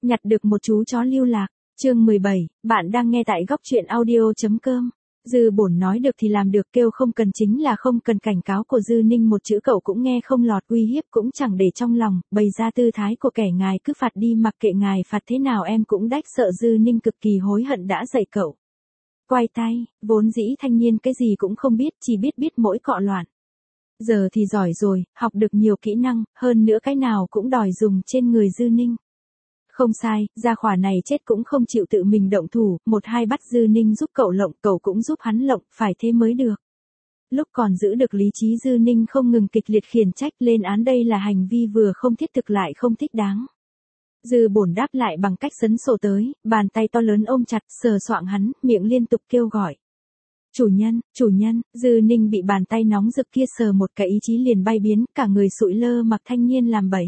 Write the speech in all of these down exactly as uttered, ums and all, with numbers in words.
Nhặt được một chú chó lưu lạc. Chương mười bảy, bạn đang nghe tại góc truyện audio chấm com. Dư Bổn nói được thì làm được, kêu không cần chính là không cần. Cảnh cáo của Dư Ninh một chữ cậu cũng nghe không lọt, uy hiếp cũng chẳng để trong lòng, bày ra tư thái của kẻ ngài cứ phạt đi, mặc kệ ngài phạt thế nào em cũng đách sợ. Dư Ninh cực kỳ hối hận đã dạy cậu. Quay tay, vốn dĩ thanh niên cái gì cũng không biết, chỉ biết biết mỗi cọ loạn. Giờ thì giỏi rồi, học được nhiều kỹ năng, hơn nữa cái nào cũng đòi dùng trên người Dư Ninh. Không sai, gia khỏa này chết cũng không chịu tự mình động thủ, một hai bắt Dư Ninh giúp cậu lộng, cậu cũng giúp hắn lộng, phải thế mới được. Lúc còn giữ được lý trí, Dư Ninh không ngừng kịch liệt khiển trách lên án đây là hành vi vừa không thiết thực lại không thích đáng. Dư Bổn đáp lại bằng cách sấn sổ tới, bàn tay to lớn ôm chặt, sờ soạng hắn, miệng liên tục kêu gọi. Chủ nhân, chủ nhân. Dư Ninh bị bàn tay nóng rực kia sờ một cái ý chí liền bay biến, cả người sụi lơ mặc thanh niên làm bậy.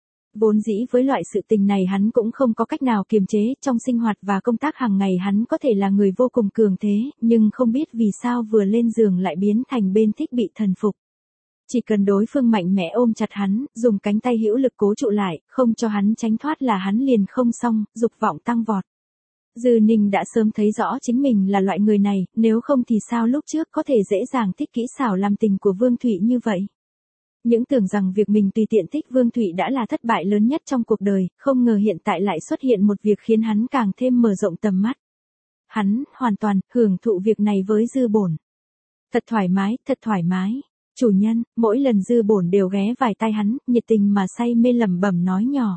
Vốn dĩ với loại sự tình này hắn cũng không có cách nào kiềm chế, trong sinh hoạt và công tác hàng ngày hắn có thể là người vô cùng cường thế, nhưng không biết vì sao vừa lên giường lại biến thành bên thích bị thần phục. Chỉ cần đối phương mạnh mẽ ôm chặt hắn, dùng cánh tay hữu lực cố trụ lại, không cho hắn tránh thoát là hắn liền không xong, dục vọng tăng vọt. Dư Ninh đã sớm thấy rõ chính mình là loại người này, nếu không thì sao lúc trước có thể dễ dàng thích kỹ xảo làm tình của Vương Thụy như vậy. Những tưởng rằng việc mình tùy tiện thích Vương Thụy đã là thất bại lớn nhất trong cuộc đời, không ngờ hiện tại lại xuất hiện một việc khiến hắn càng thêm mở rộng tầm mắt. Hắn, hoàn toàn, hưởng thụ việc này với Dư Bổn. Thật thoải mái, thật thoải mái. Chủ nhân, mỗi lần Dư Bổn đều ghé vài tay hắn, nhiệt tình mà say mê lẩm bẩm nói nhỏ.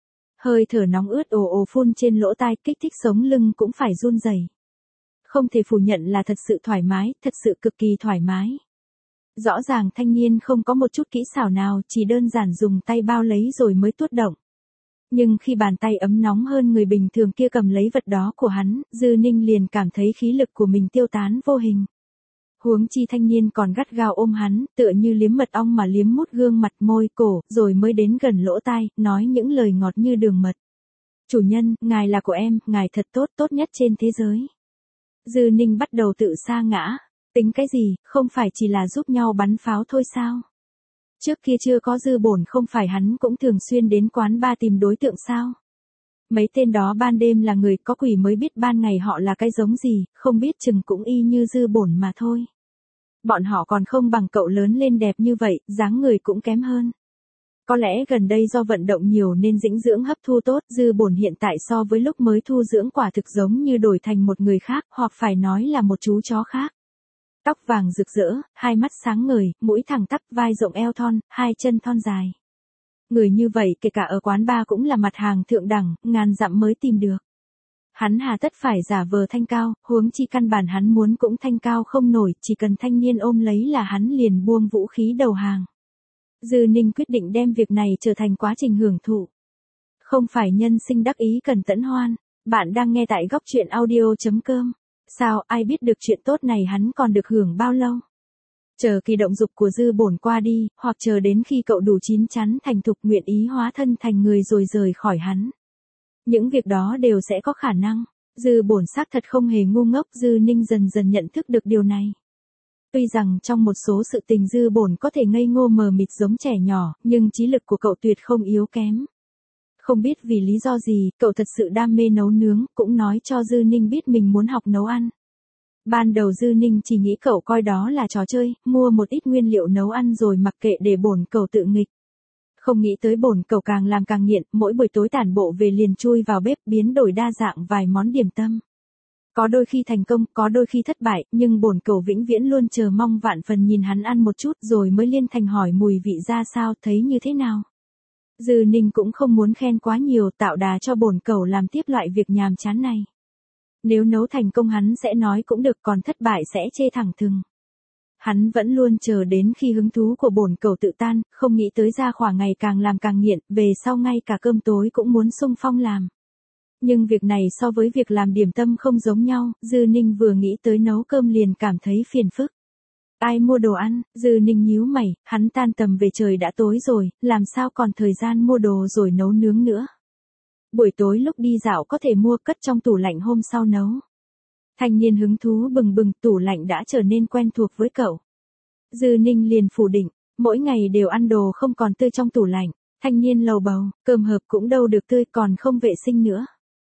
Hơi thở nóng ướt ồ ồ phun trên lỗ tai, kích thích sống lưng cũng phải run rẩy. Không thể phủ nhận là thật sự thoải mái, thật sự cực kỳ thoải mái. Rõ ràng thanh niên không có một chút kỹ xảo nào, chỉ đơn giản dùng tay bao lấy rồi mới tuốt động. Nhưng khi bàn tay ấm nóng hơn người bình thường kia cầm lấy vật đó của hắn, Dư Ninh liền cảm thấy khí lực của mình tiêu tán vô hình. Huống chi thanh niên còn gắt gao ôm hắn, tựa như liếm mật ong mà liếm mút gương mặt, môi, cổ, rồi mới đến gần lỗ tai, nói những lời ngọt như đường mật. Chủ nhân, ngài là của em, ngài thật tốt, tốt nhất trên thế giới. Dư Ninh bắt đầu tự sa ngã. Tính cái gì, không phải chỉ là giúp nhau bắn pháo thôi sao? Trước kia chưa có Dư Bổn không phải hắn cũng thường xuyên đến quán bar tìm đối tượng sao? Mấy tên đó ban đêm là người, có quỷ mới biết ban ngày họ là cái giống gì, không biết chừng cũng y như Dư Bổn mà thôi. Bọn họ còn không bằng cậu lớn lên đẹp như vậy, dáng người cũng kém hơn. Có lẽ gần đây do vận động nhiều nên dinh dưỡng hấp thu tốt, Dư Bổn hiện tại so với lúc mới thu dưỡng quả thực giống như đổi thành một người khác, hoặc phải nói là một chú chó khác. Tóc vàng rực rỡ, hai mắt sáng ngời, mũi thẳng tắp, vai rộng eo thon, hai chân thon dài. Người như vậy kể cả ở quán bar cũng là mặt hàng thượng đẳng, ngàn dặm mới tìm được. Hắn hà tất phải giả vờ thanh cao, huống chi căn bản hắn muốn cũng thanh cao không nổi, chỉ cần thanh niên ôm lấy là hắn liền buông vũ khí đầu hàng. Dư Ninh quyết định đem việc này trở thành quá trình hưởng thụ. Không phải nhân sinh đắc ý cần tẫn hoan. Bạn đang nghe tại góc truyện audio chấm com. Sao, ai biết được chuyện tốt này hắn còn được hưởng bao lâu? Chờ kỳ động dục của Dư Bổn qua đi, hoặc chờ đến khi cậu đủ chín chắn thành thục nguyện ý hóa thân thành người rồi rời khỏi hắn. Những việc đó đều sẽ có khả năng. Dư Bổn xác thật không hề ngu ngốc, Dư Ninh dần dần nhận thức được điều này. Tuy rằng trong một số sự tình Dư Bổn có thể ngây ngô mờ mịt giống trẻ nhỏ, nhưng trí lực của cậu tuyệt không yếu kém. Không biết vì lý do gì, cậu thật sự đam mê nấu nướng, cũng nói cho Dư Ninh biết mình muốn học nấu ăn. Ban đầu Dư Ninh chỉ nghĩ cậu coi đó là trò chơi, mua một ít nguyên liệu nấu ăn rồi mặc kệ để Bổn cậu tự nghịch. Không nghĩ tới Bổn cậu càng làm càng nghiện, mỗi buổi tối tản bộ về liền chui vào bếp biến đổi đa dạng vài món điểm tâm. Có đôi khi thành công, có đôi khi thất bại, nhưng Bổn cậu vĩnh viễn luôn chờ mong vạn phần nhìn hắn ăn một chút rồi mới liên thành hỏi mùi vị ra sao, thấy như thế nào. Dư Ninh cũng không muốn khen quá nhiều, tạo đà cho Bổn cậu làm tiếp loại việc nhàm chán này. Nếu nấu thành công hắn sẽ nói cũng được, còn thất bại sẽ chê thẳng thừng. Hắn vẫn luôn chờ đến khi hứng thú của Bổn cậu tự tan, không nghĩ tới ra khỏa ngày càng làm càng nghiện, về sau ngay cả cơm tối cũng muốn xung phong làm. Nhưng việc này so với việc làm điểm tâm không giống nhau, Dư Ninh vừa nghĩ tới nấu cơm liền cảm thấy phiền phức. Ai mua đồ ăn? Dư Ninh nhíu mày, hắn tan tầm về trời đã tối rồi, làm sao còn thời gian mua đồ rồi nấu nướng nữa. Buổi tối lúc đi dạo có thể mua, cất trong tủ lạnh hôm sau nấu. Thanh niên hứng thú bừng bừng, tủ lạnh đã trở nên quen thuộc với cậu. Dư Ninh liền phủ định, mỗi ngày đều ăn đồ không còn tươi trong tủ lạnh. Thanh niên lầu bầu, cơm hộp cũng đâu được tươi còn không vệ sinh nữa.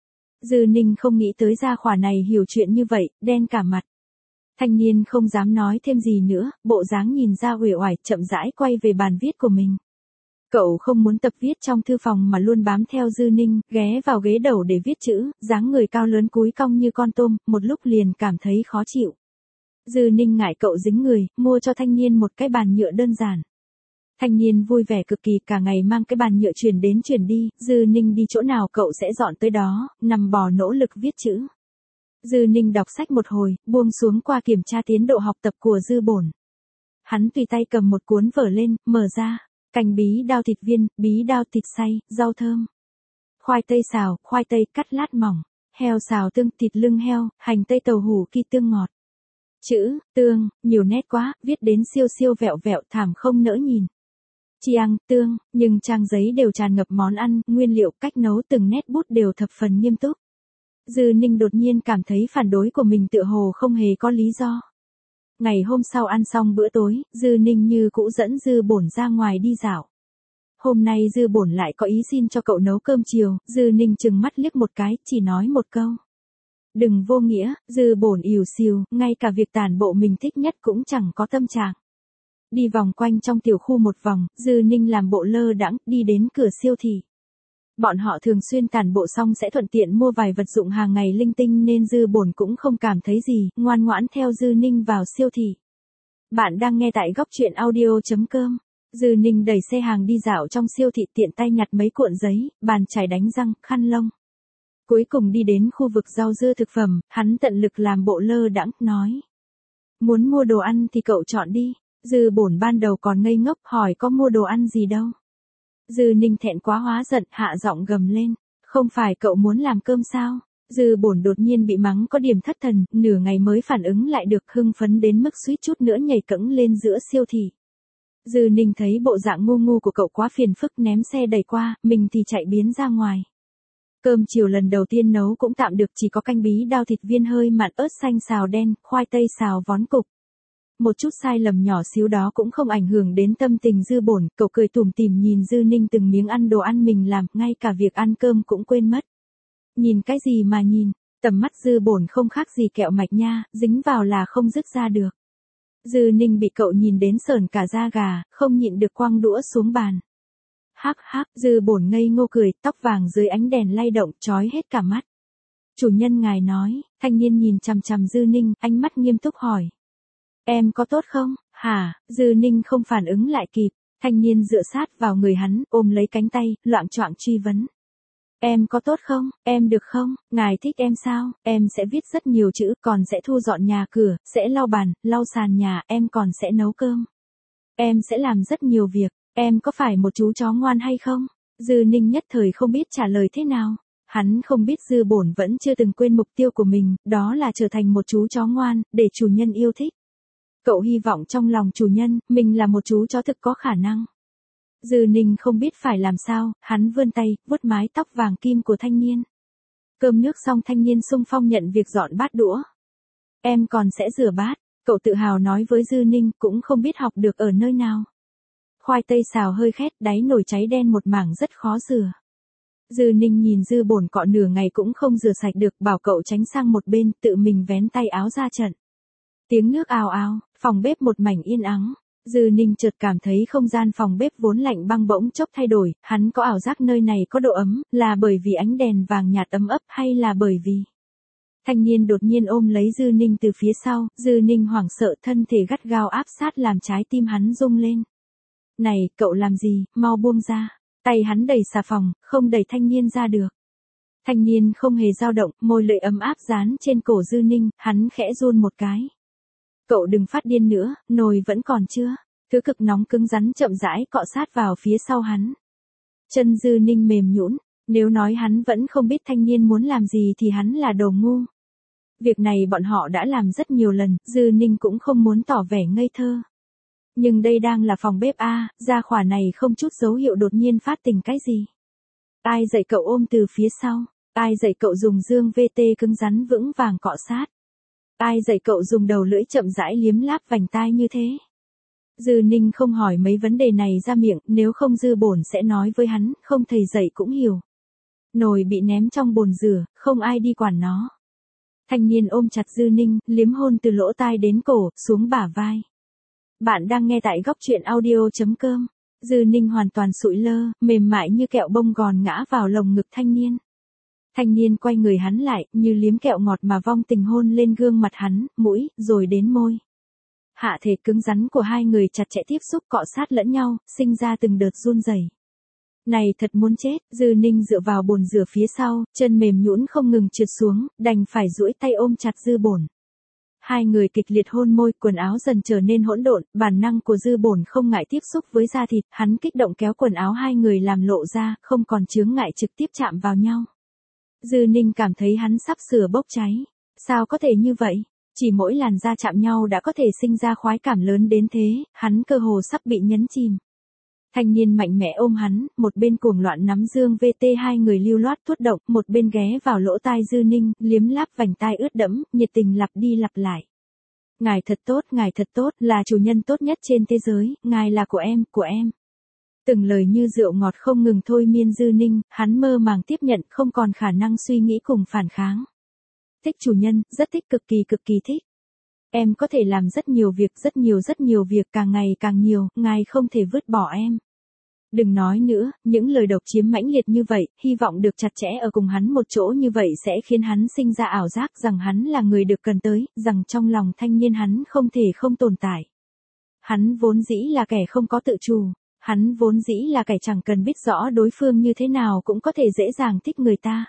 Dư Ninh không nghĩ tới gia khỏa này hiểu chuyện như vậy, đen cả mặt. Thanh niên không dám nói thêm gì nữa, bộ dáng nhìn ra uể oải, chậm rãi quay về bàn viết của mình. Cậu không muốn tập viết trong thư phòng mà luôn bám theo Dư Ninh, ghé vào ghế đầu để viết chữ, dáng người cao lớn cúi cong như con tôm, một lúc liền cảm thấy khó chịu. Dư Ninh ngại cậu dính người, mua cho thanh niên một cái bàn nhựa đơn giản. Thanh niên vui vẻ cực kỳ, cả ngày mang cái bàn nhựa chuyển đến chuyển đi, Dư Ninh đi chỗ nào cậu sẽ dọn tới đó, nằm bò nỗ lực viết chữ. Dư Ninh đọc sách một hồi, buông xuống qua kiểm tra tiến độ học tập của Dư Bổn. Hắn tùy tay cầm một cuốn vở lên, mở ra, canh bí đao thịt viên, bí đao thịt xay, rau thơm. Khoai tây xào, khoai tây cắt lát mỏng, heo xào tương, thịt lưng heo, hành tây tàu hủ ki tương ngọt. Chữ, tương, nhiều nét quá, viết đến siêu siêu vẹo vẹo thảm không nỡ nhìn. Chiang, tương, nhưng trang giấy đều tràn ngập món ăn, nguyên liệu, cách nấu từng nét bút đều thập phần nghiêm túc. Dư Ninh đột nhiên cảm thấy phản đối của mình tựa hồ không hề có lý do. Ngày hôm sau ăn xong bữa tối, Dư Ninh như cũ dẫn Dư Bổn ra ngoài đi dạo. Hôm nay Dư Bổn lại có ý xin cho cậu nấu cơm chiều, Dư Ninh chừng mắt liếc một cái, chỉ nói một câu. Đừng vô nghĩa, Dư Bổn ỉu xìu, ngay cả việc tản bộ mình thích nhất cũng chẳng có tâm trạng. Đi vòng quanh trong tiểu khu một vòng, Dư Ninh làm bộ lơ đãng, đi đến cửa siêu thị. Bọn họ thường xuyên tản bộ xong sẽ thuận tiện mua vài vật dụng hàng ngày linh tinh nên Dư Bổn cũng không cảm thấy gì, ngoan ngoãn theo Dư Ninh vào siêu thị. Bạn đang nghe tại góc truyện audio chấm com. Dư Ninh đẩy xe hàng đi dạo trong siêu thị, tiện tay nhặt mấy cuộn giấy, bàn chải đánh răng, khăn lông. Cuối cùng đi đến khu vực rau dưa thực phẩm, hắn tận lực làm bộ lơ đãng, nói. Muốn mua đồ ăn thì cậu chọn đi. Dư Bổn ban đầu còn ngây ngốc hỏi có mua đồ ăn gì đâu. Dư Ninh thẹn quá hóa giận, hạ giọng gầm lên. Không phải cậu muốn làm cơm sao? Dư Bổn đột nhiên bị mắng có điểm thất thần, nửa ngày mới phản ứng lại được, hưng phấn đến mức suýt chút nữa nhảy cẫng lên giữa siêu thị. Dư Ninh thấy bộ dạng ngu ngu của cậu quá phiền phức, ném xe đẩy qua, mình thì chạy biến ra ngoài. Cơm chiều lần đầu tiên nấu cũng tạm được, chỉ có canh bí đao thịt viên hơi mặn, ớt xanh xào đen, khoai tây xào vón cục. Một chút sai lầm nhỏ xíu đó cũng không ảnh hưởng đến tâm tình Dư Bổn, cậu cười tủm tỉm nhìn Dư Ninh từng miếng ăn đồ ăn mình làm, ngay cả việc ăn cơm cũng quên mất. Nhìn cái gì mà nhìn, tầm mắt Dư Bổn không khác gì kẹo mạch nha, dính vào là không dứt ra được. Dư Ninh bị cậu nhìn đến sởn cả da gà, không nhịn được quăng đũa xuống bàn. Hắc hắc, Dư Bổn ngây ngô cười, tóc vàng dưới ánh đèn lay động, chói hết cả mắt. Chủ nhân ngài nói, thanh niên nhìn chằm chằm Dư Ninh, ánh mắt nghiêm túc hỏi. Em có tốt không? Hả? Dư Ninh không phản ứng lại kịp, thanh niên dựa sát vào người hắn, ôm lấy cánh tay, loạng choạng truy vấn. Em có tốt không? Em được không? Ngài thích em sao? Em sẽ viết rất nhiều chữ, còn sẽ thu dọn nhà cửa, sẽ lau bàn, lau sàn nhà, em còn sẽ nấu cơm. Em sẽ làm rất nhiều việc, em có phải một chú chó ngoan hay không? Dư Ninh nhất thời không biết trả lời thế nào. Hắn không biết Dư Bổn vẫn chưa từng quên mục tiêu của mình, đó là trở thành một chú chó ngoan, để chủ nhân yêu thích. Cậu hy vọng trong lòng chủ nhân, mình là một chú chó thực có khả năng. Dư Ninh không biết phải làm sao, hắn vươn tay, vuốt mái tóc vàng kim của thanh niên. Cơm nước xong thanh niên xung phong nhận việc dọn bát đũa. Em còn sẽ rửa bát, cậu tự hào nói với Dư Ninh, cũng không biết học được ở nơi nào. Khoai tây xào hơi khét, đáy nồi cháy đen một mảng rất khó rửa. Dư Ninh nhìn Dư Bổn cọ nửa ngày cũng không rửa sạch được, bảo cậu tránh sang một bên, tự mình vén tay áo ra trận. Tiếng nước ào ào, phòng bếp một mảnh yên ắng. Dư Ninh chợt cảm thấy không gian phòng bếp vốn lạnh băng bỗng chốc thay đổi, hắn có ảo giác nơi này có độ ấm, là bởi vì ánh đèn vàng nhạt ấm ấp hay là bởi vì... Thanh niên đột nhiên ôm lấy Dư Ninh từ phía sau, Dư Ninh hoảng sợ, thân thể gắt gao áp sát làm trái tim hắn rung lên. Này, cậu làm gì, mau buông ra. Tay hắn đẩy xà phòng, không đẩy thanh niên ra được. Thanh niên không hề dao động, môi lưỡi ấm áp dán trên cổ Dư Ninh, hắn khẽ run một cái. Cậu đừng phát điên nữa, nồi vẫn còn chưa. Thứ cực nóng cứng rắn chậm rãi cọ sát vào phía sau hắn. Chân Dư Ninh mềm nhũn, nếu nói hắn vẫn không biết thanh niên muốn làm gì thì hắn là đồ ngu. Việc này bọn họ đã làm rất nhiều lần, Dư Ninh cũng không muốn tỏ vẻ ngây thơ. Nhưng đây đang là phòng bếp a, gia khỏa này không chút dấu hiệu đột nhiên phát tình cái gì. Ai dạy cậu ôm từ phía sau, ai dạy cậu dùng dương vê tê cứng rắn vững vàng cọ sát. Ai dạy cậu dùng đầu lưỡi chậm rãi liếm láp vành tai như thế. Dư Ninh không hỏi mấy vấn đề này ra miệng, nếu không Dư Bổn sẽ nói với hắn, không thầy dạy cũng hiểu. Nồi bị ném trong bồn rửa, không ai đi quản nó. Thanh niên ôm chặt Dư Ninh, liếm hôn từ lỗ tai đến cổ, xuống bả vai. Bạn đang nghe tại góc truyện audio.com. Dư Ninh hoàn toàn sụi lơ, mềm mại như kẹo bông gòn ngã vào lồng ngực thanh niên. Thanh niên quay người hắn lại, như liếm kẹo ngọt mà vong tình hôn lên gương mặt hắn, mũi, rồi đến môi. Hạ thể cứng rắn của hai người chặt chẽ tiếp xúc cọ sát lẫn nhau, sinh ra từng đợt run rẩy. Này thật muốn chết, Dư Ninh dựa vào bồn rửa phía sau, chân mềm nhũn không ngừng trượt xuống, đành phải duỗi tay ôm chặt Dư Bổn. Hai người kịch liệt hôn môi, quần áo dần trở nên hỗn độn, bản năng của Dư Bổn không ngại tiếp xúc với da thịt, hắn kích động kéo quần áo hai người làm lộ ra, không còn chướng ngại trực tiếp chạm vào nhau. Dư Ninh cảm thấy hắn sắp sửa bốc cháy. Sao có thể như vậy? Chỉ mỗi làn da chạm nhau đã có thể sinh ra khoái cảm lớn đến thế, hắn cơ hồ sắp bị nhấn chìm. Thanh niên mạnh mẽ ôm hắn, một bên cuồng loạn nắm dương vê tê hai người lưu loát tuốt động, một bên ghé vào lỗ tai Dư Ninh, liếm láp vành tai ướt đẫm, nhiệt tình lặp đi lặp lại. Ngài thật tốt, ngài thật tốt, là chủ nhân tốt nhất trên thế giới, ngài là của em, của em. Từng lời như rượu ngọt không ngừng thôi miên Dư Ninh, hắn mơ màng tiếp nhận, không còn khả năng suy nghĩ cùng phản kháng. Thích chủ nhân, rất thích, cực kỳ cực kỳ thích. Em có thể làm rất nhiều việc, rất nhiều rất nhiều việc, càng ngày càng nhiều, ngài không thể vứt bỏ em. Đừng nói nữa, những lời độc chiếm mãnh liệt như vậy, hy vọng được chặt chẽ ở cùng hắn một chỗ như vậy sẽ khiến hắn sinh ra ảo giác rằng hắn là người được cần tới, rằng trong lòng thanh niên hắn không thể không tồn tại. Hắn vốn dĩ là kẻ không có tự chủ, hắn vốn dĩ là kẻ chẳng cần biết rõ đối phương như thế nào cũng có thể dễ dàng thích người ta.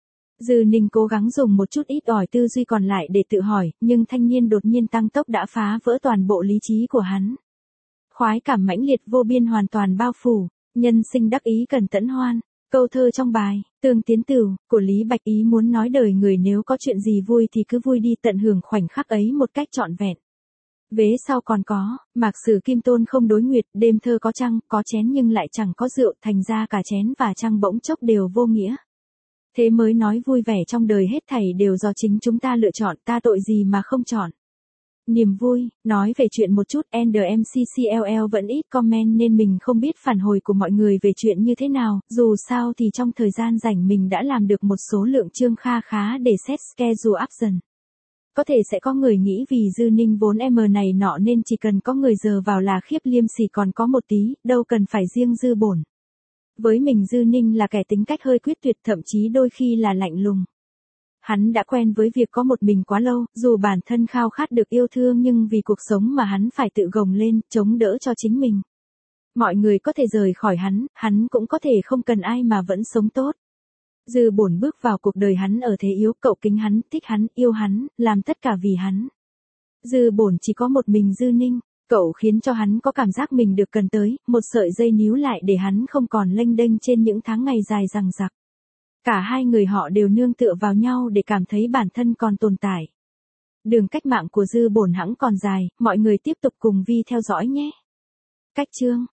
Dư Ninh cố gắng dùng một chút ít ỏi tư duy còn lại để tự hỏi, nhưng thanh niên đột nhiên tăng tốc đã phá vỡ toàn bộ lý trí của hắn. Khoái cảm mãnh liệt vô biên hoàn toàn bao phủ, nhân sinh đắc ý cần tẫn hoan. Câu thơ trong bài, Tương Tiến Tửu, của Lý Bạch Ý muốn nói đời người nếu có chuyện gì vui thì cứ vui đi, tận hưởng khoảnh khắc ấy một cách trọn vẹn. Vế sau còn có, Mạc Sử Kim Tôn không đối nguyệt, đêm thơ có trăng, có chén nhưng lại chẳng có rượu, thành ra cả chén và trăng bỗng chốc đều vô nghĩa. Thế mới nói vui vẻ trong đời hết thảy đều do chính chúng ta lựa chọn, ta tội gì mà không chọn. Niềm vui, nói về chuyện một chút, en đê em xê xê lờ vẫn ít comment nên mình không biết phản hồi của mọi người về chuyện như thế nào, dù sao thì trong thời gian rảnh mình đã làm được một số lượng chương kha khá để set schedule option. Có thể sẽ có người nghĩ vì Dư Ninh vốn em này nọ nên chỉ cần có người giờ vào là khiếp liêm sỉ còn có một tí, đâu cần phải riêng Dư Bổn. Với mình Dư Ninh là kẻ tính cách hơi quyết tuyệt, thậm chí đôi khi là lạnh lùng. Hắn đã quen với việc có một mình quá lâu, dù bản thân khao khát được yêu thương nhưng vì cuộc sống mà hắn phải tự gồng lên, chống đỡ cho chính mình. Mọi người có thể rời khỏi hắn, hắn cũng có thể không cần ai mà vẫn sống tốt. Dư Bổn bước vào cuộc đời hắn ở thế yếu, cậu kính hắn, thích hắn, yêu hắn, làm tất cả vì hắn. Dư Bổn chỉ có một mình Dư Ninh, cậu khiến cho hắn có cảm giác mình được cần tới, một sợi dây níu lại để hắn không còn lênh đênh trên những tháng ngày dài dằng dặc. Cả hai người họ đều nương tựa vào nhau để cảm thấy bản thân còn tồn tại. Đường cách mạng của Dư Bổn hẵng còn dài, mọi người tiếp tục cùng Vi theo dõi nhé. Cách chương